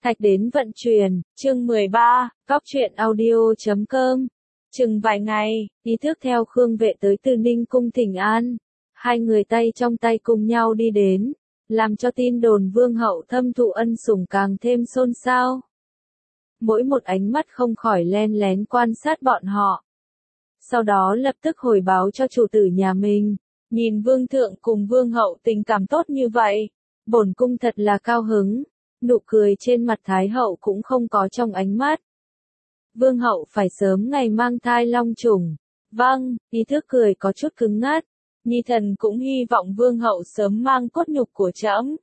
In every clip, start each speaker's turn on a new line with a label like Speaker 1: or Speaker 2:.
Speaker 1: Thạch đến vận chuyển, chương 13, Cóc truyện audio.com. Chừng vài ngày, ý thức theo Khương Vệ tới Từ Ninh cung thỉnh an. Hai người tay trong tay cùng nhau đi đến, làm cho tin đồn vương hậu thâm thụ ân sủng càng thêm xôn xao. Mỗi một ánh mắt không khỏi len lén quan sát bọn họ. Sau đó lập tức hồi báo cho chủ tử nhà mình, nhìn vương thượng cùng vương hậu tình cảm tốt như vậy, bổn cung thật là cao hứng. Nụ cười trên mặt Thái hậu cũng không có trong ánh mắt. Vương hậu phải sớm ngày mang thai long trùng. Vâng, ý thức cười có chút cứng ngắt. Nhi thần cũng hy vọng vương hậu sớm mang cốt nhục của trẫm.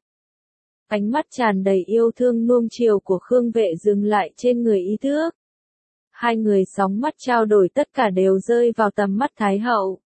Speaker 1: Ánh mắt tràn đầy yêu thương nuông chiều của Khương Vệ dừng lại trên người ý thức. Hai người sóng mắt trao đổi tất cả đều rơi vào tầm mắt Thái hậu.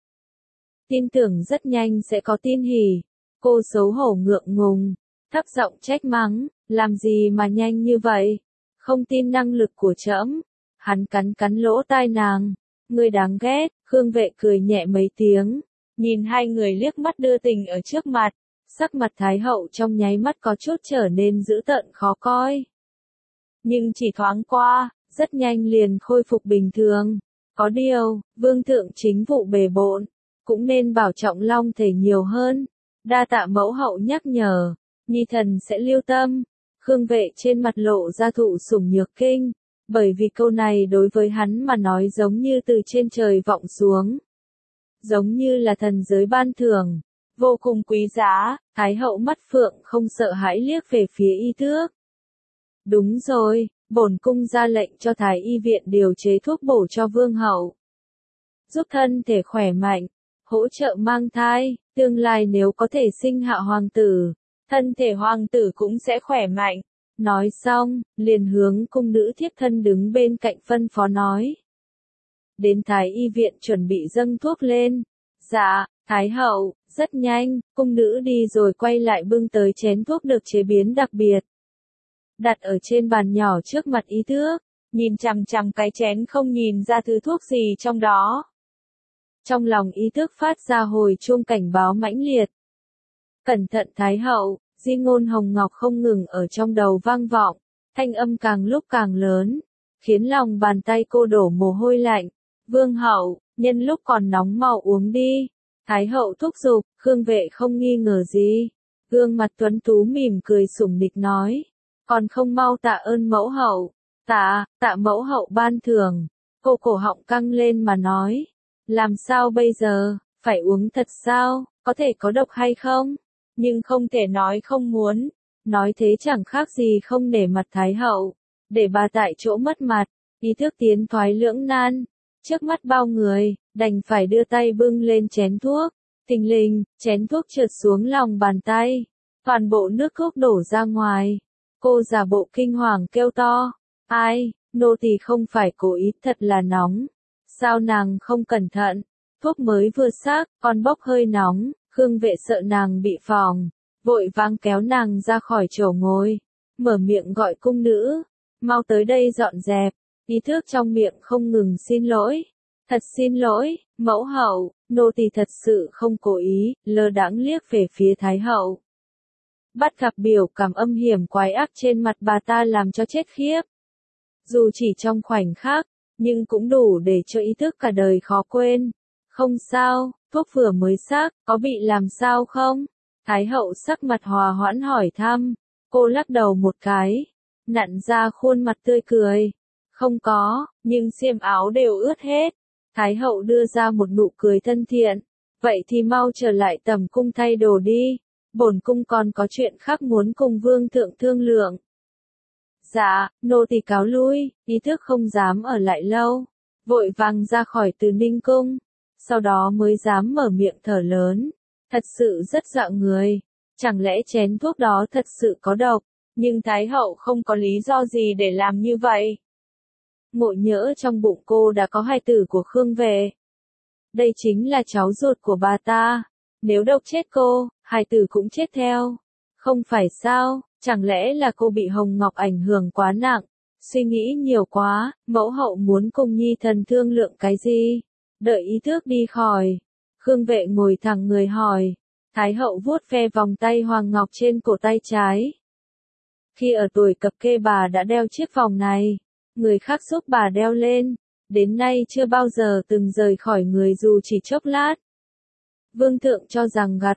Speaker 1: Tin tưởng rất nhanh sẽ có tin hỉ. Cô xấu hổ ngượng ngùng, thấp giọng trách mắng, làm gì mà nhanh như vậy? Không tin năng lực của trẫm. Hắn cắn lỗ tai nàng, ngươi đáng ghét. Khương Vệ cười nhẹ mấy tiếng, nhìn hai người liếc mắt đưa tình ở trước mặt, sắc mặt Thái hậu trong nháy mắt có chút trở nên dữ tợn khó coi. Nhưng chỉ thoáng qua, rất nhanh liền khôi phục bình thường. Có điều, vương thượng chính vụ bề bộn, cũng nên bảo trọng long thể nhiều hơn. Đa tạ mẫu hậu nhắc nhở, nhi thần sẽ lưu tâm. Khương Vệ trên mặt lộ ra thụ sủng nhược kinh, bởi vì câu này đối với hắn mà nói giống như từ trên trời vọng xuống. Giống như là thần giới ban thưởng, vô cùng quý giá. Thái hậu mắt phượng không sợ hãi liếc về phía y thước. Đúng rồi, bổn cung ra lệnh cho Thái y viện điều chế thuốc bổ cho vương hậu. Giúp thân thể khỏe mạnh, hỗ trợ mang thai, tương lai nếu có thể sinh hạ hoàng tử, thân thể hoàng tử cũng sẽ khỏe mạnh. Nói xong, liền hướng cung nữ thiếp thân đứng bên cạnh phân phó nói. Đến Thái y viện chuẩn bị dâng thuốc lên. Dạ, Thái hậu. Rất nhanh, cung nữ đi rồi quay lại bưng tới chén thuốc được chế biến đặc biệt. Đặt ở trên bàn nhỏ trước mặt ý thước, nhìn chằm chằm cái chén không nhìn ra thứ thuốc gì trong đó. Trong lòng ý thước phát ra hồi chuông cảnh báo mãnh liệt. Cẩn thận Thái hậu. Di ngôn hồng ngọc không ngừng ở trong đầu vang vọng, thanh âm càng lúc càng lớn, khiến lòng bàn tay cô đổ mồ hôi lạnh. Vương hậu, nhân lúc còn nóng mau uống đi. Thái hậu thúc giục. Khương Vệ không nghi ngờ gì, gương mặt tuấn tú mỉm cười sủng nịch nói, còn không mau tạ ơn mẫu hậu. Tạ mẫu hậu ban thưởng. Cô cổ họng căng lên mà nói, làm sao bây giờ, phải uống thật sao, có thể có độc hay không? Nhưng không thể nói không muốn, nói thế chẳng khác gì không nể mặt Thái hậu, để bà tại chỗ mất mặt. Ý thức tiến thoái lưỡng nan, trước mắt bao người, đành phải đưa tay bưng lên chén thuốc. Thình lình, chén thuốc trượt xuống lòng bàn tay, toàn bộ nước thuốc đổ ra ngoài. Cô giả bộ kinh hoàng kêu to, ai, nô tỳ không phải cố ý, thật là nóng. Sao nàng không cẩn thận, thuốc mới vừa sắc, còn bốc hơi nóng. Khương Vệ sợ nàng bị phỏng, vội vàng kéo nàng ra khỏi chỗ ngồi, mở miệng gọi cung nữ, mau tới đây dọn dẹp. Ý thức trong miệng không ngừng xin lỗi. Thật xin lỗi, mẫu hậu, nô tỳ thật sự không cố ý. Lơ đãng liếc về phía Thái hậu. Bắt gặp biểu cảm âm hiểm quái ác trên mặt bà ta làm cho chết khiếp. Dù chỉ trong khoảnh khắc, nhưng cũng đủ để cho ý thức cả đời khó quên. Không sao, thuốc vừa mới sắc, có bị làm sao không? Thái hậu sắc mặt hòa hoãn hỏi thăm. Cô lắc đầu một cái, nặn ra khuôn mặt tươi cười. Không có, nhưng xiêm áo đều ướt hết. Thái hậu đưa ra một nụ cười thân thiện. Vậy thì mau trở lại tầm cung thay đồ đi. Bổn cung còn có chuyện khác muốn cùng vương thượng thương lượng. Dạ, nô tỳ cáo lui. Ý thức không dám ở lại lâu, vội vàng ra khỏi Từ Ninh cung. Sau đó mới dám mở miệng thở lớn. Thật sự rất dọa người. Chẳng lẽ chén thuốc đó thật sự có độc? Nhưng Thái hậu không có lý do gì để làm như vậy. Ngộ nhỡ trong bụng cô đã có hài tử của Khương Vệ. Đây chính là cháu ruột của bà ta. Nếu độc chết cô, hài tử cũng chết theo. Không phải sao, chẳng lẽ là cô bị Hồng Ngọc ảnh hưởng quá nặng? Suy nghĩ nhiều quá, mẫu hậu muốn cùng nhi thần thương lượng cái gì? Đợi ý thức đi khỏi, Khương Vệ ngồi thẳng người hỏi. Thái hậu vuốt ve vòng tay hoàng ngọc trên cổ tay trái. Khi ở tuổi cập kê bà đã đeo chiếc vòng này, người khác giúp bà đeo lên, đến nay chưa bao giờ từng rời khỏi người dù chỉ chốc lát. Vương thượng cho rằng gạt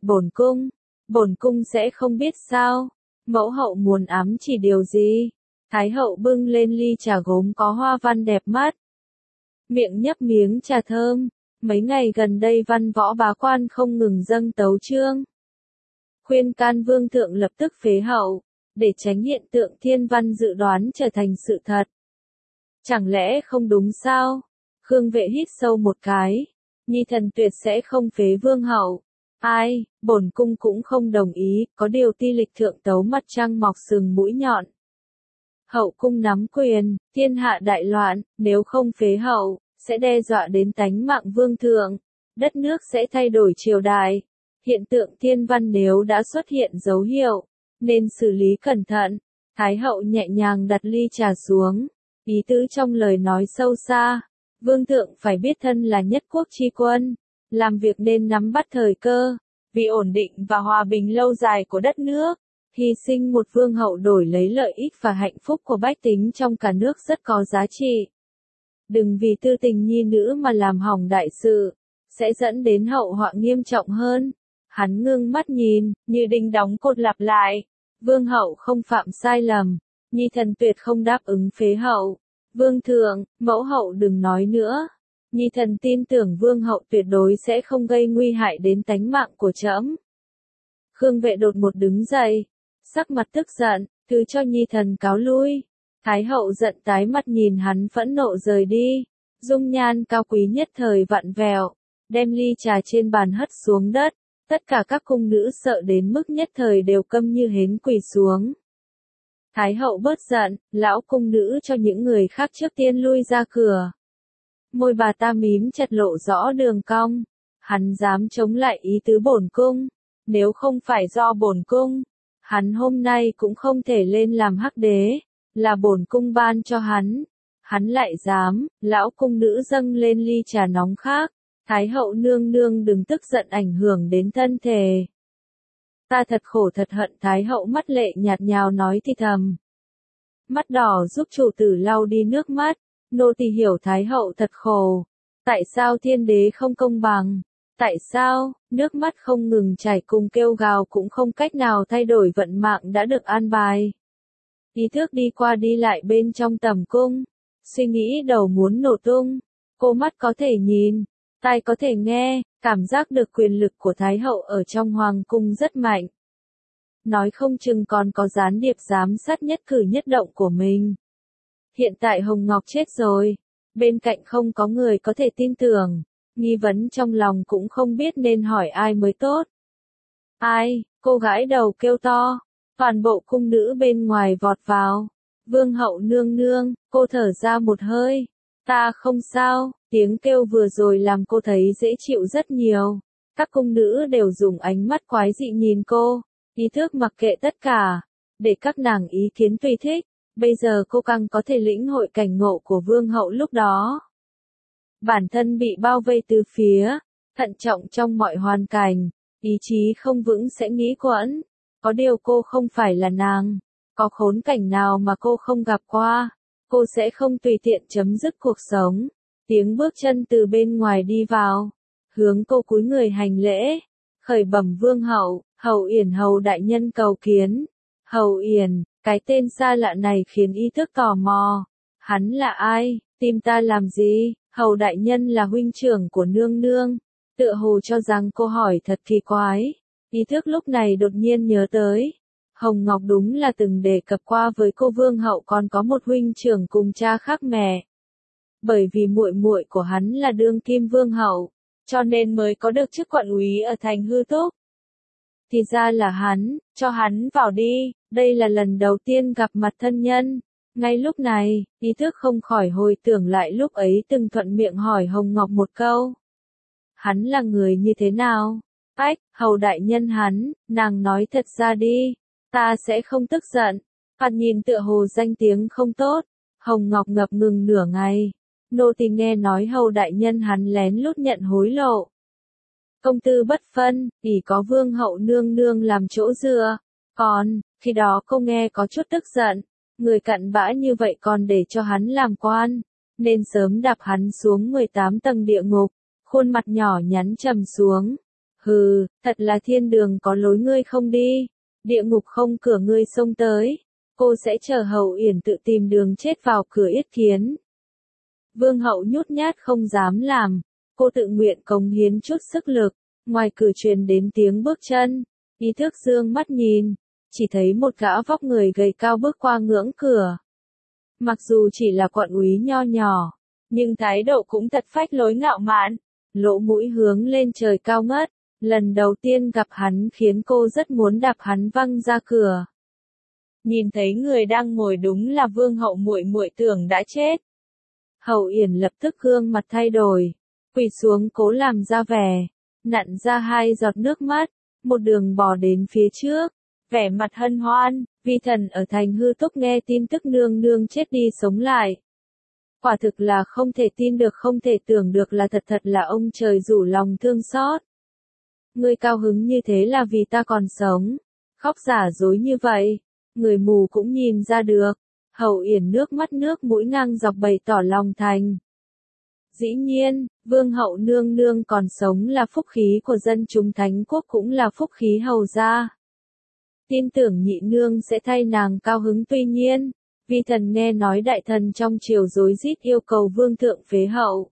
Speaker 1: bổn cung sẽ không biết sao, mẫu hậu muốn ám chỉ điều gì. Thái hậu bưng lên ly trà gốm có hoa văn đẹp mắt. Miệng nhấp miếng trà thơm, mấy ngày gần đây văn võ bá quan không ngừng dâng tấu chương. Khuyên can vương thượng lập tức phế hậu, để tránh hiện tượng thiên văn dự đoán trở thành sự thật. Chẳng lẽ không đúng sao? Khương Vệ hít sâu một cái, Nhi thần tuyệt sẽ không phế vương hậu. Ai, bổn cung cũng không đồng ý, có điều ti lịch thượng tấu mặt trăng mọc sừng mũi nhọn. Hậu cung nắm quyền, thiên hạ đại loạn, nếu không phế hậu, sẽ đe dọa đến tánh mạng vương thượng, đất nước sẽ thay đổi triều đại. Hiện tượng thiên văn nếu đã xuất hiện dấu hiệu, nên xử lý cẩn thận. Thái hậu nhẹ nhàng đặt ly trà xuống, ý tứ trong lời nói sâu xa. Vương thượng phải biết thân là nhất quốc chi quân, làm việc nên nắm bắt thời cơ, vì ổn định và hòa bình lâu dài của đất nước. Hy sinh một vương hậu đổi lấy lợi ích và hạnh phúc của bách tính trong cả nước rất có giá trị. Đừng vì tư tình nhi nữ mà làm hỏng đại sự, sẽ dẫn đến hậu họa nghiêm trọng hơn. Hắn ngưng mắt nhìn, như đinh đóng cột lặp lại. Vương hậu không phạm sai lầm, Nhi thần tuyệt không đáp ứng phế hậu. Vương thượng, mẫu hậu đừng nói nữa. Nhi thần tin tưởng vương hậu tuyệt đối sẽ không gây nguy hại đến tánh mạng của trẫm. Khương Vệ đột một đứng dậy, sắc mặt tức giận, thứ cho Nhi thần cáo lui. Thái hậu giận tái mặt nhìn hắn phẫn nộ rời đi, dung nhan cao quý nhất thời vặn vẹo, đem ly trà trên bàn hất xuống đất. Tất cả các cung nữ sợ đến mức nhất thời đều câm như hến quỳ xuống. Thái hậu bớt giận, lão cung nữ cho những người khác trước tiên lui ra cửa. Môi bà ta mím chặt lộ rõ đường cong. Hắn dám chống lại ý tứ bổn cung. Nếu không phải do bổn cung, hắn hôm nay cũng không thể lên làm hắc đế, là bổn cung ban cho hắn. Hắn lại dám, lão cung nữ dâng lên ly trà nóng khác. Thái hậu nương nương đừng tức giận ảnh hưởng đến thân thể. Ta thật khổ thật hận. Thái hậu mắt lệ nhạt nhào nói thì thầm. Mắt đỏ giúp chủ tử lau đi nước mắt. Nô tỳ hiểu Thái hậu thật khổ. Tại sao thiên đế không công bằng? Tại sao, nước mắt không ngừng chảy cùng kêu gào cũng không cách nào thay đổi vận mạng đã được an bài. Ý thức đi qua đi lại bên trong tầm cung. Suy nghĩ đầu muốn nổ tung. Cô mắt có thể nhìn, tai có thể nghe, cảm giác được quyền lực của Thái hậu ở trong hoàng cung rất mạnh. Nói không chừng còn có gián điệp giám sát nhất cử nhất động của mình. Hiện tại Hồng Ngọc chết rồi, bên cạnh không có người có thể tin tưởng, nghi vấn trong lòng cũng không biết nên hỏi ai mới tốt. Ai, cô gái đầu kêu to, toàn bộ cung nữ bên ngoài vọt vào. Vương hậu nương nương, cô thở ra một hơi. Ta không sao, tiếng kêu vừa rồi làm cô thấy dễ chịu rất nhiều. Các cung nữ đều dùng ánh mắt quái dị nhìn cô, ý thức mặc kệ tất cả, để các nàng ý kiến tùy thích. Bây giờ cô càng có thể lĩnh hội cảnh ngộ của vương hậu lúc đó. Bản thân bị bao vây từ phía, thận trọng trong mọi hoàn cảnh, ý chí không vững sẽ nghĩ quẫn. Có điều cô không phải là nàng, có khốn cảnh nào mà cô không gặp qua. Cô sẽ không tùy tiện chấm dứt cuộc sống. Tiếng bước chân từ bên ngoài đi vào, hướng cô cúi người hành lễ, khởi bẩm vương hậu, Hầu Yển hầu đại nhân cầu kiến. Hầu Yển, cái tên xa lạ này khiến y thức tò mò. Hắn là ai, tìm ta làm gì? Hầu đại nhân là huynh trưởng của nương nương. Tựa hồ cho rằng cô hỏi thật kỳ quái. Ý thức lúc này đột nhiên nhớ tới. Hồng Ngọc đúng là từng đề cập qua với cô vương hậu còn có một huynh trưởng cùng cha khác mẹ. Bởi vì muội muội của hắn là đương kim vương hậu, cho nên mới có được chức quận úy ở thành Hư Túc. Thì ra là hắn, cho hắn vào đi, đây là lần đầu tiên gặp mặt thân nhân. Ngay lúc này, ý thức không khỏi hồi tưởng lại lúc ấy từng thuận miệng hỏi Hồng Ngọc một câu. Hắn là người như thế nào? Ách, hầu đại nhân hắn, nàng nói thật ra đi, ta sẽ không tức giận. Phạt nhìn tựa hồ danh tiếng không tốt. Hồng Ngọc ngập ngừng nửa ngày. Nô tỳ nghe nói hầu đại nhân hắn lén lút nhận hối lộ. Công tư bất phân, ỷ có vương hậu nương nương làm chỗ dựa. Còn, Khi đó cô nghe có chút tức giận, người cặn bã như vậy còn để cho hắn làm quan, nên sớm đạp hắn xuống 18 tầng địa ngục, khuôn mặt nhỏ nhắn trầm xuống. Hừ, thật là thiên đường có lối ngươi không đi, địa ngục không cửa ngươi xông tới, cô sẽ chờ Hậu Uyển tự tìm đường chết vào cửa yết kiến. Vương hậu nhút nhát không dám làm, cô tự nguyện cống hiến chút sức lực, ngoài cửa truyền đến tiếng bước chân, Ý Thức dương mắt nhìn, chỉ thấy một gã vóc người gầy cao bước qua ngưỡng cửa. Mặc dù chỉ là quận úy nho nhỏ, nhưng thái độ cũng thật phách lối ngạo mạn, lỗ mũi hướng lên trời cao ngất, lần đầu tiên gặp hắn khiến cô rất muốn đạp hắn văng ra cửa. Nhìn thấy người đang ngồi đúng là vương hậu, muội muội tưởng đã chết. Hậu Uyển lập tức gương mặt thay đổi, quỳ xuống cố làm ra vẻ, nặn ra 2 giọt nước mắt, một đường bò đến phía trước, vẻ mặt hân hoan, vi thần ở thành Hư Túc nghe tin tức nương nương chết đi sống lại. Quả thực là không thể tin được, không thể tưởng được, là thật là ông trời rủ lòng thương xót. Ngươi cao hứng như thế là vì ta còn sống, khóc giả dối như vậy, người mù cũng nhìn ra được. Hậu Uyển nước mắt nước mũi ngang dọc bày tỏ lòng thành. Dĩ nhiên, vương hậu nương nương còn sống là phúc khí của dân chúng Thánh quốc, cũng là phúc khí hầu gia. Tin tưởng nhị nương sẽ thay nàng cao hứng. Tuy nhiên, vi thần nghe nói đại thần trong triều rối rít yêu cầu vương thượng phế hậu.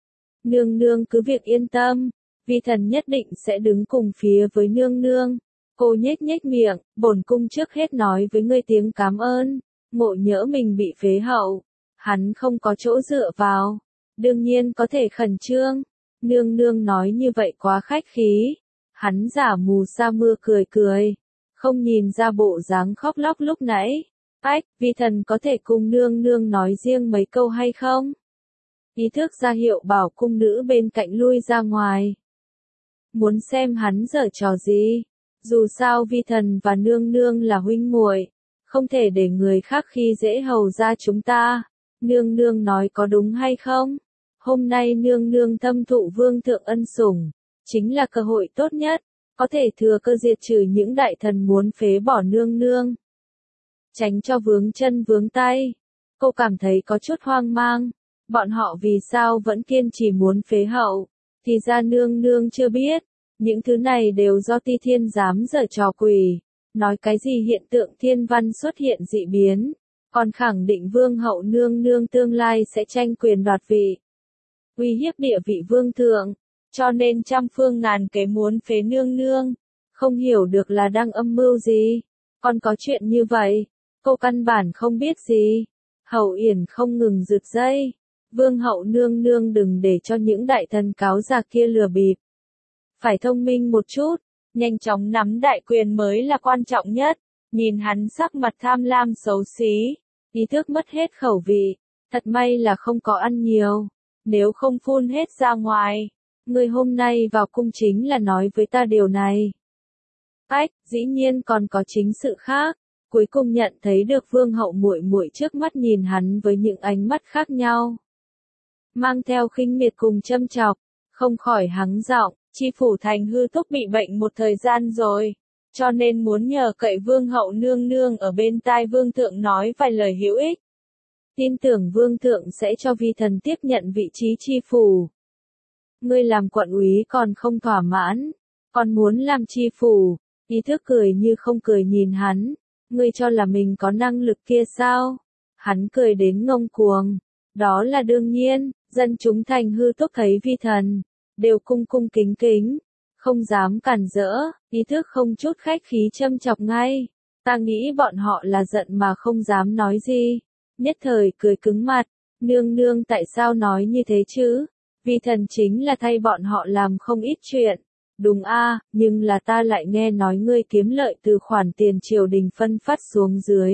Speaker 1: Nương nương cứ việc yên tâm, vi thần nhất định sẽ đứng cùng phía với nương nương. Cô nhếch nhếch miệng, bổn cung trước hết nói với ngươi tiếng cảm ơn. Ngộ nhỡ mình bị phế hậu, hắn không có chỗ dựa vào, đương nhiên có thể khẩn trương. Nương nương nói như vậy quá khách khí. Hắn giả mù sa mưa cười cười, không nhìn ra bộ dáng khóc lóc lúc nãy. Ách, vi thần có thể cùng nương nương nói riêng mấy câu hay không? Ý Thức ra hiệu bảo cung nữ bên cạnh lui ra ngoài. Muốn xem hắn giở trò gì? Dù sao vi thần và nương nương là huynh muội, không thể để người khác khi dễ hầu ra chúng ta. Nương nương nói có đúng hay không? Hôm nay nương nương thâm thụ vương thượng ân sủng, chính là cơ hội tốt nhất, có thể thừa cơ diệt trừ những đại thần muốn phế bỏ nương nương. Tránh cho vướng chân vướng tay. Cô cảm thấy có chút hoang mang, bọn họ vì sao vẫn kiên trì muốn phế hậu, thì ra nương nương chưa biết, những thứ này đều do Ti Thiên dám giở trò quỷ. Nói cái gì hiện tượng thiên văn xuất hiện dị biến, còn khẳng định vương hậu nương nương tương lai sẽ tranh quyền đoạt vị, uy hiếp địa vị vương thượng, cho nên trăm phương ngàn kế muốn phế nương nương. Không hiểu được là đang âm mưu gì, còn có chuyện như vậy, cô căn bản không biết gì. Hậu Uyển không ngừng giật dây, vương hậu nương nương đừng để cho những đại thần cáo già kia lừa bịp. Phải thông minh một chút, nhanh chóng nắm đại quyền mới là quan trọng nhất. Nhìn hắn sắc mặt tham lam xấu xí, Ý Thức mất hết khẩu vị, thật may là không có ăn nhiều, nếu không phun hết ra ngoài. Người hôm nay vào cung chính là nói với ta điều này. Ách, dĩ nhiên còn có chính sự khác. Cuối cùng nhận thấy được vương hậu muội muội trước mắt nhìn hắn với những ánh mắt khác nhau, mang theo khinh miệt cùng châm chọc, không khỏi hắng giọng. Chi phủ thành Hư Túc bị bệnh một thời gian rồi, cho nên muốn nhờ cậy vương hậu nương nương ở bên tai vương thượng nói vài lời hữu ích. Tin tưởng vương thượng sẽ cho vi thần tiếp nhận vị trí chi phủ. Ngươi làm quận úy còn không thỏa mãn, còn muốn làm chi phủ? Ý Thức cười như không cười nhìn hắn. Ngươi cho là mình có năng lực kia sao? Hắn cười đến ngông cuồng. Đó là đương nhiên, dân chúng thành Hư Túc thấy vi thần đều cung cung kính kính, không dám cản rỡ. Ý Thức không chút khách khí châm chọc ngay. Ta nghĩ bọn họ là giận mà không dám nói gì. Nhất thời cười cứng mặt. Nương nương tại sao nói như thế chứ? Vi thần chính là thay bọn họ làm không ít chuyện. Đúng a, nhưng là ta lại nghe nói ngươi kiếm lợi từ khoản tiền triều đình phân phát xuống dưới.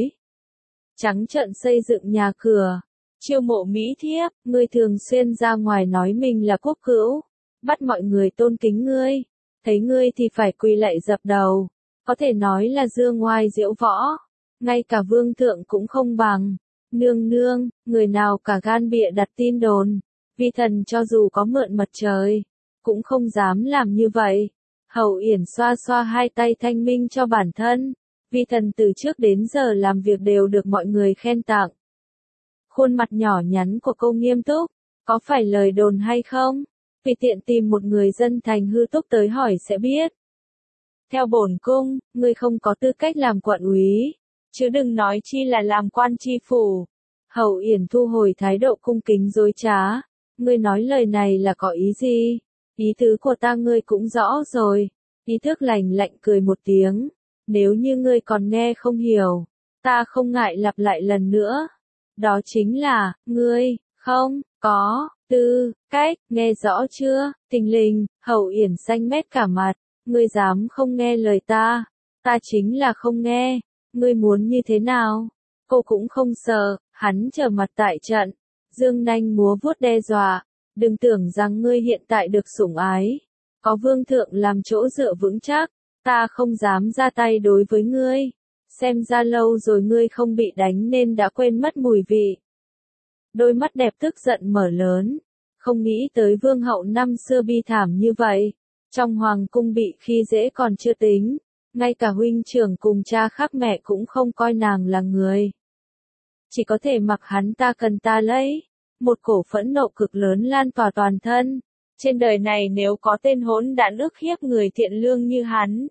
Speaker 1: Trắng trợn xây dựng nhà cửa, chiêu mộ mỹ thiếp, ngươi thường xuyên ra ngoài nói mình là quốc hữu, bắt mọi người tôn kính ngươi, thấy ngươi thì phải quỳ lạy dập đầu, có thể nói là dương ngoai diễu võ, ngay cả vương thượng cũng không bằng. Nương nương, người nào cả gan bịa đặt tin đồn, vi thần cho dù có mượn mặt trời, cũng không dám làm như vậy. Hậu Uyển xoa xoa hai tay thanh minh cho bản thân, Vi thần từ trước đến giờ làm việc đều được mọi người khen tặng. Khuôn mặt nhỏ nhắn của cô nghiêm túc, có phải lời đồn hay không? Vì tiện tìm một người dân thành Hư Túc tới hỏi sẽ biết. Theo bổn cung, ngươi không có tư cách làm quận úy, chứ đừng nói chi là làm quan tri phủ. Hậu Yển thu hồi thái độ cung kính dối trá. Ngươi nói lời này là có ý gì? Ý tứ của ta ngươi cũng rõ rồi. Ý thức lạnh lạnh cười một tiếng. Nếu như ngươi còn nghe không hiểu, ta không ngại lặp lại lần nữa. Đó chính là, ngươi, không, có, tư, cách, nghe rõ chưa? Tình lình, Hậu Yển xanh mét cả mặt. Ngươi dám không nghe lời ta? Ta chính là không nghe. Ngươi muốn như thế nào? Cô cũng không sợ, hắn trở mặt tại trận. Dương nanh múa vuốt đe dọa. Đừng tưởng rằng ngươi hiện tại được sủng ái. Có vương thượng làm chỗ dựa vững chắc. Ta không dám ra tay đối với ngươi. Xem ra lâu rồi ngươi không bị đánh nên đã quên mất mùi vị. Đôi mắt đẹp tức giận mở lớn. Không nghĩ tới vương hậu năm xưa bi thảm như vậy. Trong hoàng cung bị khi dễ còn chưa tính. Ngay cả huynh trưởng cùng cha khác mẹ cũng không coi nàng là người. Chỉ có thể mặc hắn ta cần ta lấy. Một cổ phẫn nộ cực lớn lan tỏa toàn thân. Trên đời này nếu có tên hỗn đản ức hiếp người thiện lương như hắn.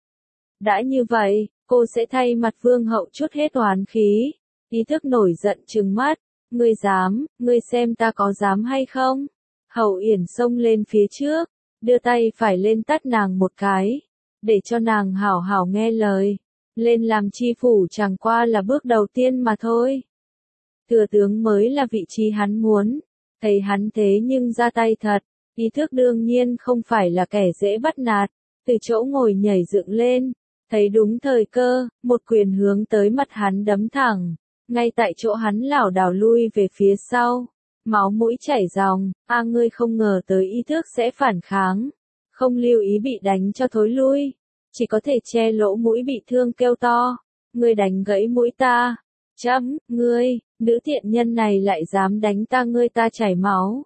Speaker 1: Đã như vậy, cô sẽ thay mặt vương hậu chút hết oán khí. Ý thức nổi giận trừng mắt. Ngươi dám, ngươi xem ta có dám hay không? Hậu Yển xông lên phía trước, đưa tay phải lên tát nàng một cái. Để cho nàng hảo hảo nghe lời. Lên làm tri phủ chẳng qua là bước đầu tiên mà thôi. Thừa tướng mới là vị trí hắn muốn. Thấy hắn thế nhưng ra tay thật. Ý thức đương nhiên không phải là kẻ dễ bắt nạt. Từ chỗ ngồi nhảy dựng lên. Thấy đúng thời cơ, một quyền hướng tới mặt hắn đấm thẳng. Ngay tại chỗ hắn lảo đảo lui về phía sau. Máu mũi chảy ròng. Ngươi không ngờ tới ý thức sẽ phản kháng. Không lưu ý bị đánh cho thối lui. Chỉ có thể che lỗ mũi bị thương kêu to. Ngươi đánh gãy mũi ta. Ngươi, nữ thiện nhân này lại dám đánh ta, ngươi ta chảy máu.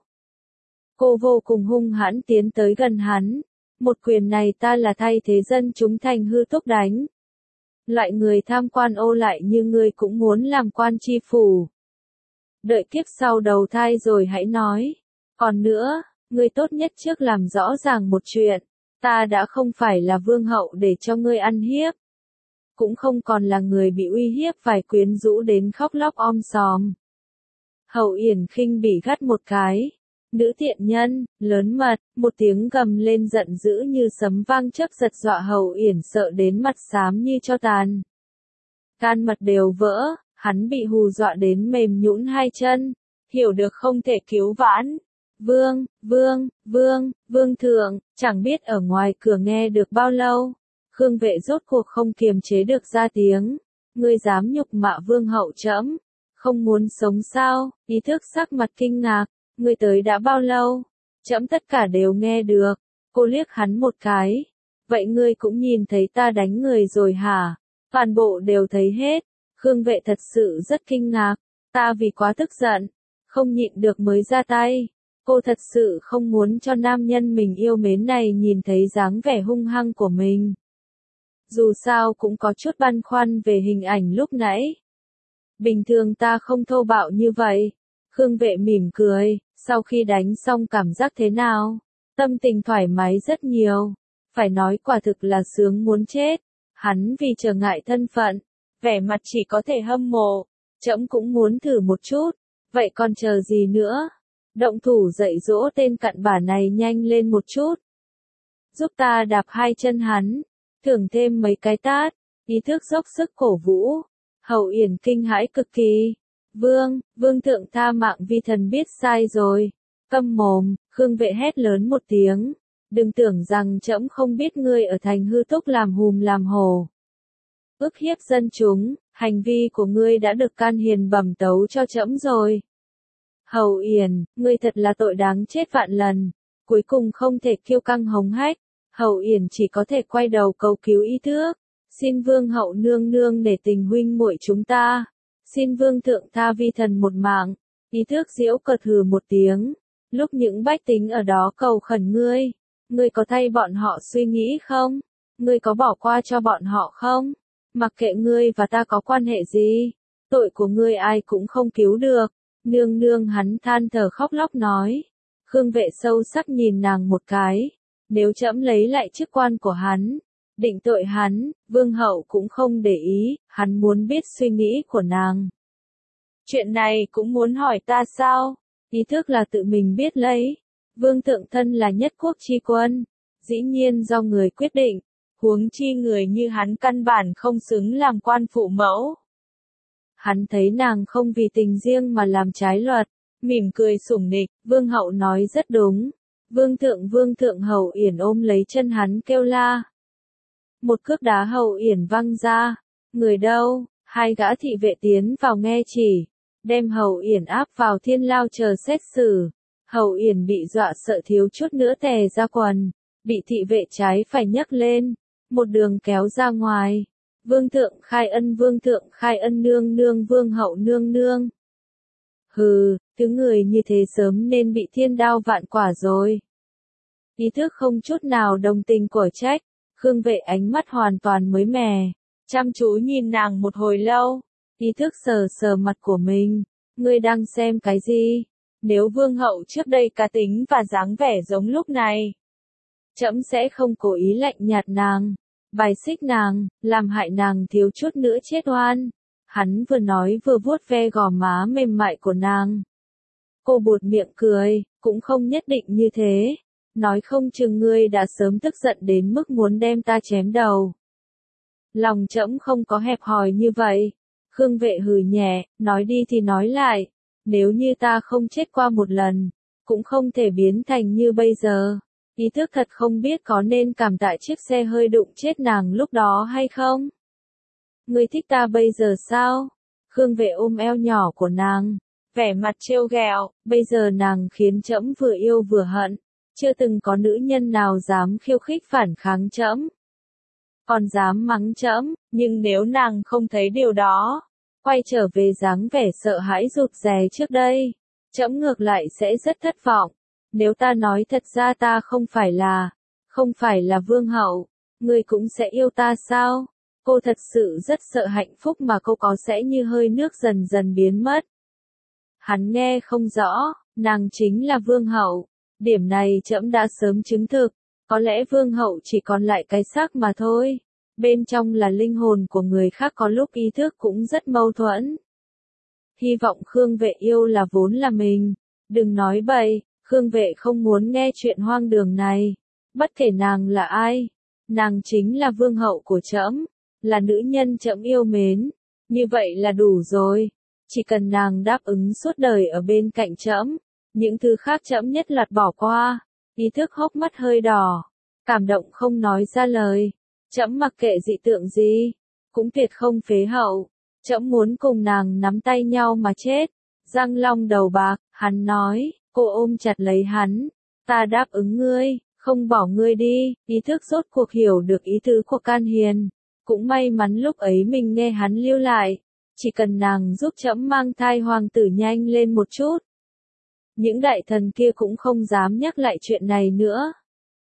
Speaker 1: Cô vô cùng hung hãn tiến tới gần hắn. Một quyền này ta là thay thế dân chúng thành Hư Túc đánh. Loại người tham quan ô lại như ngươi cũng muốn làm quan tri phủ. Đợi kiếp sau đầu thai rồi hãy nói. Còn nữa, ngươi tốt nhất trước làm rõ ràng một chuyện. Ta đã không phải là vương hậu để cho ngươi ăn hiếp. Cũng không còn là người bị uy hiếp phải quyến rũ đến khóc lóc om sòm. Hậu Yển khinh bỉ gắt một cái. Nữ thiện nhân, lớn mật, một tiếng gầm lên giận dữ như sấm vang chớp giật dọa Hậu Yển sợ đến mặt xám như tro tàn. Can mật đều vỡ, hắn bị hù dọa đến mềm nhũn hai chân, hiểu được không thể cứu vãn. Vương thượng, chẳng biết ở ngoài cửa nghe được bao lâu. Khương Vệ rốt cuộc không kiềm chế được ra tiếng. Ngươi dám nhục mạ vương hậu trẫm, không muốn sống sao? Ý thức sắc mặt kinh ngạc. Ngươi tới đã bao lâu? Trẫm tất cả đều nghe được. Cô liếc hắn một cái. Vậy ngươi cũng nhìn thấy ta đánh người rồi hả? Toàn bộ đều thấy hết. Khương Vệ thật sự rất kinh ngạc. Ta vì quá tức giận, không nhịn được mới ra tay. Cô thật sự không muốn cho nam nhân mình yêu mến này nhìn thấy dáng vẻ hung hăng của mình. Dù sao cũng có chút băn khoăn về hình ảnh lúc nãy. Bình thường ta không thô bạo như vậy. Khương Vệ mỉm cười, sau khi đánh xong cảm giác thế nào? Tâm tình thoải mái rất nhiều. Phải nói quả thực là sướng muốn chết. Hắn vì trở ngại thân phận, vẻ mặt chỉ có thể hâm mộ. Trẫm cũng muốn thử một chút. Vậy còn chờ gì nữa? Động thủ dạy dỗ tên cặn bã này nhanh lên một chút. Giúp ta đạp hai chân hắn. Thưởng thêm mấy cái tát. Ý thức dốc sức cổ vũ. Hậu Yển kinh hãi cực kỳ. Vương thượng tha mạng, vi thần biết sai rồi. Câm mồm, Khương Vệ hét lớn một tiếng. Đừng tưởng rằng trẫm không biết ngươi ở thành Hư Túc làm hùm làm hồ. Ức hiếp dân chúng, hành vi của ngươi đã được can hiền bẩm tấu cho trẫm rồi. Hậu Yển, ngươi thật là tội đáng chết vạn lần. Cuối cùng không thể kiêu căng hống hách. Hậu Yển chỉ có thể quay đầu cầu cứu ý thức. Xin vương hậu nương nương để tình huynh muội chúng ta. Xin vương thượng tha vi thần một mạng. Ý thức giễu cợt hừ một tiếng. Lúc những bách tính ở đó cầu khẩn ngươi. Ngươi có thay bọn họ suy nghĩ không? Ngươi có bỏ qua cho bọn họ không? Mặc kệ ngươi và ta có quan hệ gì, tội của ngươi ai cũng không cứu được. Nương nương, hắn than thở khóc lóc nói. Khương Vệ sâu sắc nhìn nàng một cái. Nếu trẫm lấy lại chức quan của hắn, định tội hắn, vương hậu cũng không để ý, hắn muốn biết suy nghĩ của nàng. Chuyện này cũng muốn hỏi ta sao? Ý thức là tự mình biết lấy. Vương thượng thân là nhất quốc chi quân, dĩ nhiên do người quyết định, huống chi người như hắn căn bản không xứng làm quan phụ mẫu. Hắn thấy nàng không vì tình riêng mà làm trái luật, mỉm cười sủng nịch, vương hậu nói rất đúng. Vương thượng Hậu Yển ôm lấy chân hắn kêu la. Một cước đá Hậu Yển văng ra, người đâu, hai gã thị vệ tiến vào nghe chỉ, đem Hậu Yển áp vào thiên lao chờ xét xử. Hậu Yển bị dọa sợ thiếu chút nữa tè ra quần, bị thị vệ trái phải nhấc lên, một đường kéo ra ngoài. Vương thượng khai ân nương nương vương hậu nương nương. Hừ, thứ người như thế sớm nên bị thiên đao vạn quả rồi. Ý thức không chút nào đồng tình của trách, Khương Vệ ánh mắt hoàn toàn mới mẻ, chăm chú nhìn nàng một hồi lâu. Ý thức sờ sờ mặt của mình, ngươi đang xem cái gì? Nếu vương hậu trước đây cá tính và dáng vẻ giống lúc này, trẫm sẽ không cố ý lạnh nhạt nàng, bài xích nàng, làm hại nàng thiếu chút nữa chết oan. Hắn vừa nói vừa vuốt ve gò má mềm mại của nàng. Cô buột miệng cười, cũng không nhất định như thế. Nói không chừng ngươi đã sớm tức giận đến mức muốn đem ta chém đầu. Lòng trẫm không có hẹp hòi như vậy. Khương Vệ hừ nhẹ, nói đi thì nói lại. Nếu như ta không chết qua một lần, cũng không thể biến thành như bây giờ. Ý thức thật không biết có nên cảm tạ chiếc xe hơi đụng chết nàng lúc đó hay không? Ngươi thích ta bây giờ sao? Khương Vệ ôm eo nhỏ của nàng, vẻ mặt trêu ghẹo, bây giờ nàng khiến trẫm vừa yêu vừa hận, chưa từng có nữ nhân nào dám khiêu khích phản kháng trẫm, còn dám mắng trẫm, nhưng nếu nàng không thấy điều đó, quay trở về dáng vẻ sợ hãi rụt rè trước đây, trẫm ngược lại sẽ rất thất vọng. Nếu ta nói thật ra ta không phải là vương hậu, ngươi cũng sẽ yêu ta sao? Cô thật sự rất sợ hạnh phúc mà cô có sẽ như hơi nước dần dần biến mất. Hắn nghe không rõ, nàng chính là vương hậu. Điểm này trẫm đã sớm chứng thực, có lẽ vương hậu chỉ còn lại cái xác mà thôi. Bên trong là linh hồn của người khác, có lúc ý thức cũng rất mâu thuẫn. Hy vọng Khương Vệ yêu là vốn là mình. Đừng nói bậy, Khương Vệ không muốn nghe chuyện hoang đường này. Bất kể nàng là ai, nàng chính là vương hậu của trẫm, là nữ nhân trẫm yêu mến. Như vậy là đủ rồi. Chỉ cần nàng đáp ứng suốt đời ở bên cạnh trẫm, những thứ khác trẫm nhất loạt bỏ qua. Ý thức hốc mắt hơi đỏ, cảm động không nói ra lời. Trẫm mặc kệ dị tượng gì, cũng tuyệt không phế hậu. Trẫm muốn cùng nàng nắm tay nhau mà chết. Răng long đầu bạc, hắn nói, cô ôm chặt lấy hắn. Ta đáp ứng ngươi, không bỏ ngươi đi. Ý thức rốt cuộc hiểu được ý tứ của Can Hiền. Cũng may mắn lúc ấy mình nghe hắn lưu lại. Chỉ cần nàng giúp trẫm mang thai hoàng tử nhanh lên một chút. Những đại thần kia cũng không dám nhắc lại chuyện này nữa.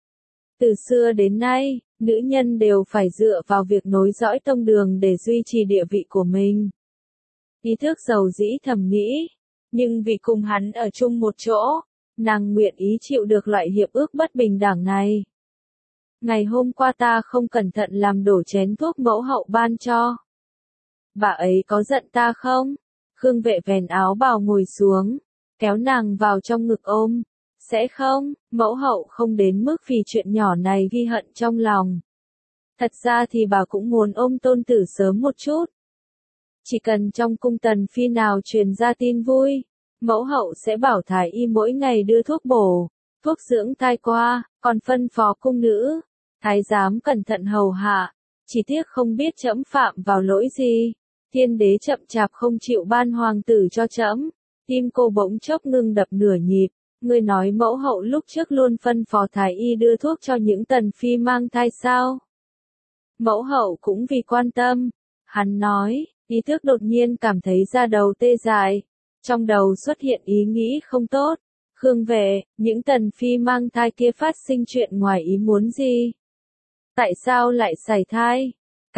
Speaker 1: Từ xưa đến nay, nữ nhân đều phải dựa vào việc nối dõi tông đường để duy trì địa vị của mình. Ý thức giàu dĩ thầm nghĩ, nhưng vì cùng hắn ở chung một chỗ, nàng nguyện ý chịu được loại hiệp ước bất bình đẳng này. Ngày hôm qua ta không cẩn thận làm đổ chén thuốc mẫu hậu ban cho. Bà ấy có giận ta không? Khương Vệ vén áo bào ngồi xuống, kéo nàng vào trong ngực ôm. Sẽ không, mẫu hậu không đến mức vì chuyện nhỏ này ghi hận trong lòng. Thật ra thì bà cũng muốn ôm tôn tử sớm một chút. Chỉ cần trong cung tần phi nào truyền ra tin vui, mẫu hậu sẽ bảo thái y mỗi ngày đưa thuốc bổ, thuốc dưỡng thai qua, còn phân phó cung nữ, thái giám cẩn thận hầu hạ. Chỉ tiếc không biết trẫm phạm vào lỗi gì. Thiên đế chậm chạp không chịu ban hoàng tử cho trẫm. Tim cô bỗng chốc ngưng đập nửa nhịp. Ngươi nói mẫu hậu lúc trước luôn phân phó thái y đưa thuốc cho những tần phi mang thai sao? Mẫu hậu cũng vì quan tâm. Hắn nói, ý thức đột nhiên cảm thấy da đầu tê dại. Trong đầu xuất hiện ý nghĩ không tốt. Khương Vệ, những tần phi mang thai kia phát sinh chuyện ngoài ý muốn gì? Tại sao lại sảy thai?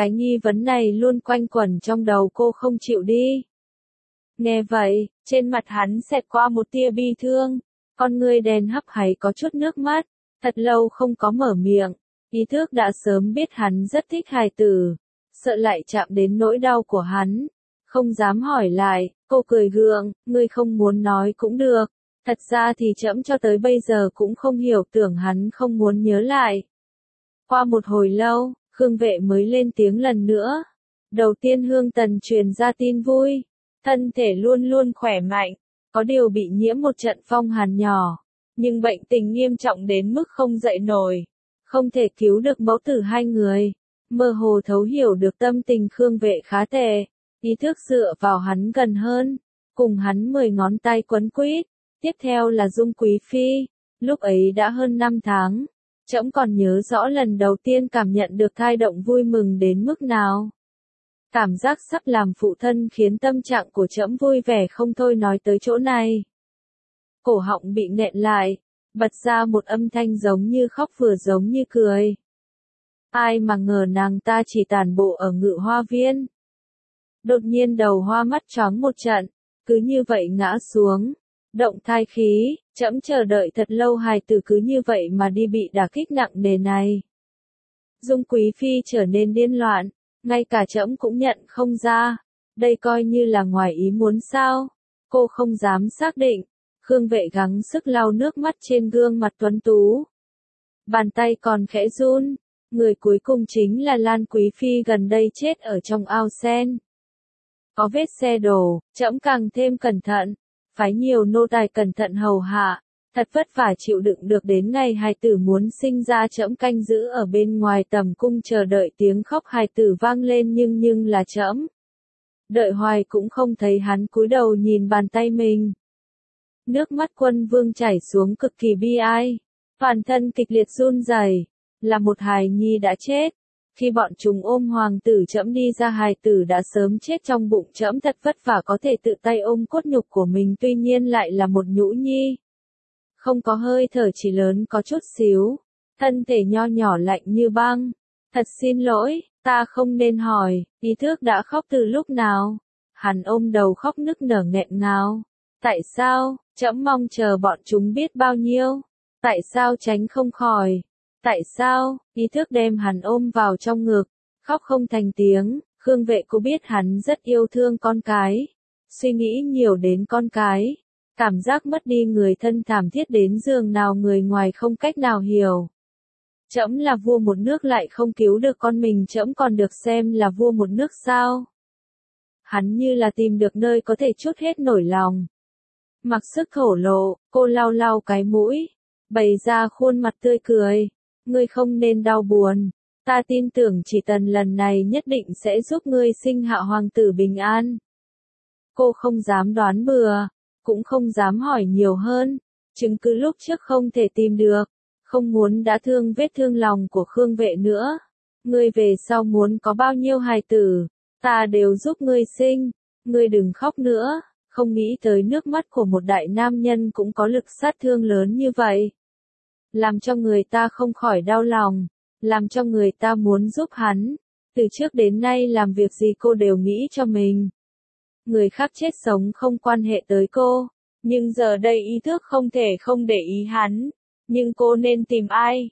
Speaker 1: Cái nghi vấn này luôn quanh quẩn trong đầu cô không chịu đi. Nghe vậy, trên mặt hắn xẹt qua một tia bi thương, con ngươi đen hấp háy có chút nước mắt, thật lâu không có mở miệng. Ý thức đã sớm biết hắn rất thích hài tử, sợ lại chạm đến nỗi đau của hắn, không dám hỏi lại. Cô cười gượng, ngươi không muốn nói cũng được, thật ra thì trẫm cho tới bây giờ cũng không hiểu, tưởng hắn không muốn nhớ lại. Qua một hồi lâu, Khương Vệ mới lên tiếng lần nữa. Đầu tiên Hương Tần truyền ra tin vui, thân thể luôn luôn khỏe mạnh, có điều bị nhiễm một trận phong hàn nhỏ, nhưng bệnh tình nghiêm trọng đến mức không dậy nổi, không thể cứu được mẫu tử hai người. Mơ hồ thấu hiểu được tâm tình Khương Vệ khá tệ, ý thức dựa vào hắn gần hơn, cùng hắn 10 ngón tay quấn quýt. Tiếp theo là Dung Quý Phi, lúc ấy đã hơn 5 tháng. Trẫm còn nhớ rõ lần đầu tiên cảm nhận được thai động vui mừng đến mức nào. Cảm giác sắp làm phụ thân khiến tâm trạng của trẫm vui vẻ không thôi. Nói tới chỗ này, cổ họng bị nghẹn lại, bật ra một âm thanh giống như khóc vừa giống như cười. Ai mà ngờ nàng ta chỉ tản bộ ở Ngự Hoa Viên. Đột nhiên đầu hoa mắt choáng một trận, cứ như vậy ngã xuống. Động thai khí, trẫm chờ đợi thật lâu hài tử cứ như vậy mà đi bị đả kích nặng nề này. Dung Quý Phi trở nên điên loạn, ngay cả trẫm cũng nhận không ra, đây coi như là ngoài ý muốn sao? Cô không dám xác định. Khương Vệ gắng sức lau nước mắt trên gương mặt tuấn tú. Bàn tay còn khẽ run, người cuối cùng chính là Lan Quý Phi gần đây chết ở trong ao sen. Có vết xe đổ, trẫm càng thêm cẩn thận, phái nhiều nô tài cẩn thận hầu hạ, thật vất vả chịu đựng được đến ngày hài tử muốn sinh ra, trẫm canh giữ ở bên ngoài tầm cung chờ đợi tiếng khóc hài tử vang lên, nhưng là trẫm đợi hoài cũng không thấy hắn cúi đầu nhìn bàn tay mình. Nước mắt Quân Vương chảy xuống cực kỳ bi ai, toàn thân kịch liệt run rẩy, là một hài nhi đã chết. Khi bọn chúng ôm hoàng tử trẫm đi ra, hài tử đã sớm chết trong bụng trẫm, thật vất vả có thể tự tay ôm cốt nhục của mình, tuy nhiên lại là một nhũ nhi. Không có hơi thở, chỉ lớn có chút xíu, thân thể nho nhỏ lạnh như băng. Thật xin lỗi, ta không nên hỏi, ý thức đã khóc từ lúc nào? Hắn ôm đầu khóc nức nở nghẹn ngào. Tại sao, trẫm mong chờ bọn chúng biết bao nhiêu. Tại sao tránh không khỏi? Tại sao, ý thức đem hắn ôm vào trong ngực, khóc không thành tiếng. Khương Vệ cô biết hắn rất yêu thương con cái, suy nghĩ nhiều đến con cái, cảm giác mất đi người thân thảm thiết đến giường nào người ngoài không cách nào hiểu. Trẫm là vua một nước lại không cứu được con mình, trẫm còn được xem là vua một nước sao? Hắn như là tìm được nơi có thể trút hết nỗi lòng. Mặc sức thổ lộ, cô lau lau cái mũi, bày ra khuôn mặt tươi cười. Ngươi không nên đau buồn, ta tin tưởng chỉ Tần lần này nhất định sẽ giúp ngươi sinh hạ hoàng tử bình an. Cô không dám đoán bừa, cũng không dám hỏi nhiều hơn, chứng cứ lúc trước không thể tìm được, không muốn đã thương vết thương lòng của Khương Vệ nữa. Ngươi về sau muốn có bao nhiêu hài tử, ta đều giúp ngươi sinh, ngươi đừng khóc nữa. Không nghĩ tới nước mắt của một đại nam nhân cũng có lực sát thương lớn như vậy. Làm cho người ta không khỏi đau lòng, làm cho người ta muốn giúp hắn. Từ trước đến nay làm việc gì cô đều nghĩ cho mình. Người khác chết sống không quan hệ tới cô, nhưng giờ đây ý thức không thể không để ý hắn. Nhưng cô nên tìm ai?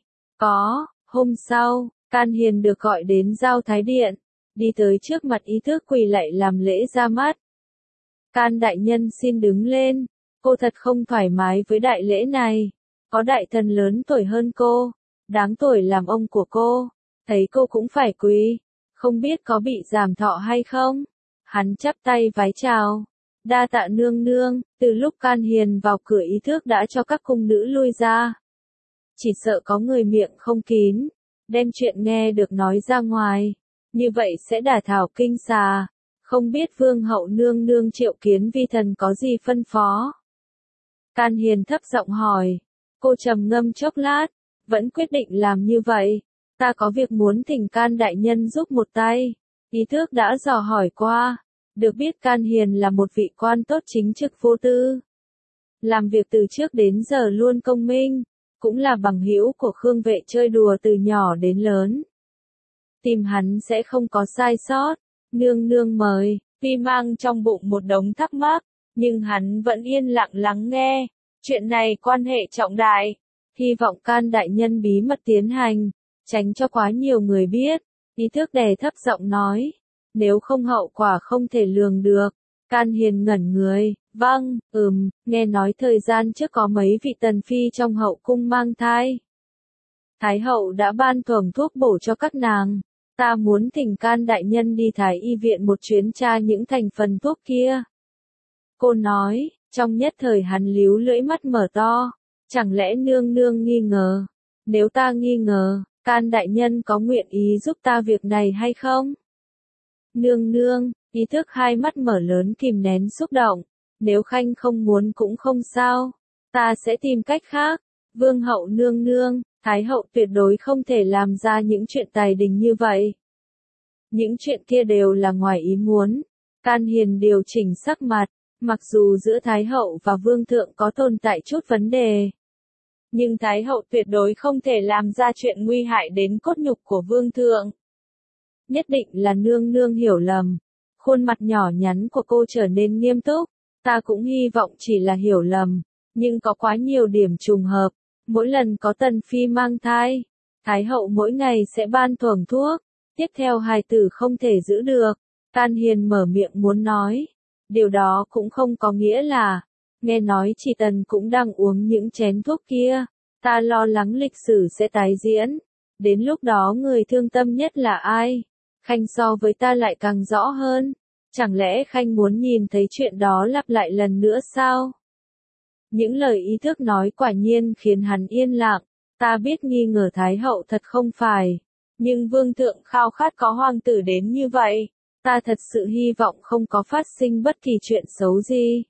Speaker 1: Hôm sau, Can Hiền được gọi đến Giao Thái Điện, đi tới trước mặt ý thức quỳ lạy làm lễ ra mắt. Can đại nhân xin đứng lên, cô thật không thoải mái với đại lễ này. Có đại thần lớn tuổi hơn cô, đáng tuổi làm ông của cô, thấy cô cũng phải quỳ, không biết có bị giảm thọ hay không? Hắn chắp tay vái chào, đa tạ nương nương. Từ lúc Can Hiền vào cửa ý thức đã cho các cung nữ lui ra. Chỉ sợ có người miệng không kín, đem chuyện nghe được nói ra ngoài, như vậy sẽ đả thảo kinh xà. Không biết vương hậu nương nương triệu kiến vi thần có gì phân phó? Can Hiền thấp giọng hỏi. Cô trầm ngâm chốc lát, vẫn quyết định làm như vậy. Ta có việc muốn thỉnh Can đại nhân giúp một tay. Ý thức đã dò hỏi qua, được biết Can Hiền là một vị quan tốt chính trực vô tư. Làm việc từ trước đến giờ luôn công minh, cũng là bằng hữu của Khương Vệ chơi đùa từ nhỏ đến lớn. tìm hắn sẽ không có sai sót. Nương nương mời, Vi mang trong bụng một đống thắc mắc, nhưng hắn vẫn yên lặng lắng nghe. Chuyện này quan hệ trọng đại, hy vọng Can đại nhân bí mật tiến hành, tránh cho quá nhiều người biết. Ý thức đè thấp giọng nói, nếu không hậu quả không thể lường được. Can Hiền ngẩn người, vâng, nghe nói thời gian trước có mấy vị tần phi trong hậu cung mang thai. Thái hậu đã ban thưởng thuốc bổ cho các nàng. Ta muốn thỉnh Can đại nhân đi Thái y viện một chuyến tra những thành phần thuốc kia. Cô nói, trong nhất thời hắn líu lưỡi mắt mở to. Chẳng lẽ nương nương nghi ngờ? Nếu ta nghi ngờ, Can đại nhân có nguyện ý giúp ta việc này hay không? Nương nương, ý thức hai mắt mở lớn kìm nén xúc động. Nếu Khanh không muốn cũng không sao. Ta sẽ tìm cách khác. Vương hậu nương nương, Thái hậu tuyệt đối không thể làm ra những chuyện tài đình như vậy. Những chuyện kia đều là ngoài ý muốn. Can Hiền điều chỉnh sắc mặt. Mặc dù giữa Thái hậu và Vương thượng có tồn tại chút vấn đề, nhưng Thái hậu tuyệt đối không thể làm ra chuyện nguy hại đến cốt nhục của Vương thượng. Nhất định là nương nương hiểu lầm. Khuôn mặt nhỏ nhắn của cô trở nên nghiêm túc. Ta cũng hy vọng chỉ là hiểu lầm, nhưng có quá nhiều điểm trùng hợp. Mỗi lần có tần phi mang thai, Thái hậu mỗi ngày sẽ ban thưởng thuốc. Tiếp theo hài tử không thể giữ được. Can Hiền mở miệng muốn nói. Điều đó cũng không có nghĩa là, nghe nói chị Tần cũng đang uống những chén thuốc kia. Ta lo lắng lịch sử sẽ tái diễn. Đến lúc đó người thương tâm nhất là ai? Khanh so với ta lại càng rõ hơn. Chẳng lẽ Khanh muốn nhìn thấy chuyện đó lặp lại lần nữa sao? Những lời ý thức nói quả nhiên khiến hắn yên lặng. Ta biết nghi ngờ Thái hậu thật không phải. Nhưng Vương thượng khao khát có hoàng tử đến như vậy. Ta thật sự hy vọng không có phát sinh bất kỳ chuyện xấu gì.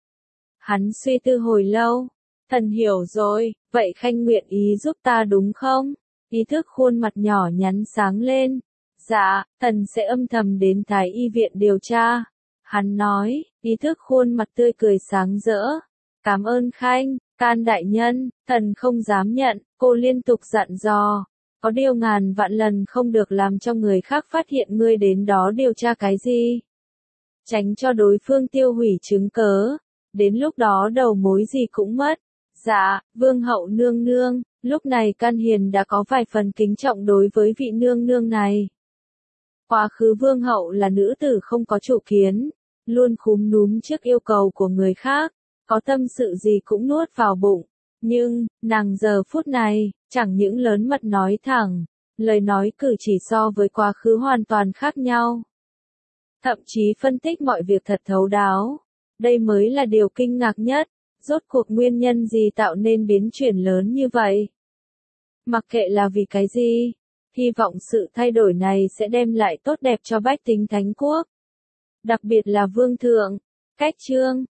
Speaker 1: Hắn suy tư hồi lâu. Thần hiểu rồi, vậy Khanh nguyện ý giúp ta đúng không? Ý thức khuôn mặt nhỏ nhắn sáng lên. Dạ, thần sẽ âm thầm đến Thái y viện điều tra. Hắn nói, ý thức khuôn mặt tươi cười sáng rỡ. Cảm ơn Khanh, Can đại nhân, thần không dám nhận, cô liên tục dặn dò. Có điều ngàn vạn lần không được làm cho người khác phát hiện ngươi đến đó điều tra cái gì. Tránh cho đối phương tiêu hủy chứng cớ. Đến lúc đó đầu mối gì cũng mất. Dạ, Vương hậu nương nương, lúc này Can Hiền đã có vài phần kính trọng đối với vị nương nương này. Quá khứ Vương hậu là nữ tử không có chủ kiến, luôn khúm núm trước yêu cầu của người khác, có tâm sự gì cũng nuốt vào bụng. Nhưng, nàng giờ phút này, chẳng những lớn mật nói thẳng, lời nói cử chỉ so với quá khứ hoàn toàn khác nhau. Thậm chí phân tích mọi việc thật thấu đáo. Đây mới là điều kinh ngạc nhất, rốt cuộc nguyên nhân gì tạo nên biến chuyển lớn như vậy. Mặc kệ là vì cái gì, hy vọng sự thay đổi này sẽ đem lại tốt đẹp cho bách tính Thánh Quốc. Đặc biệt là Vương thượng. Cách chương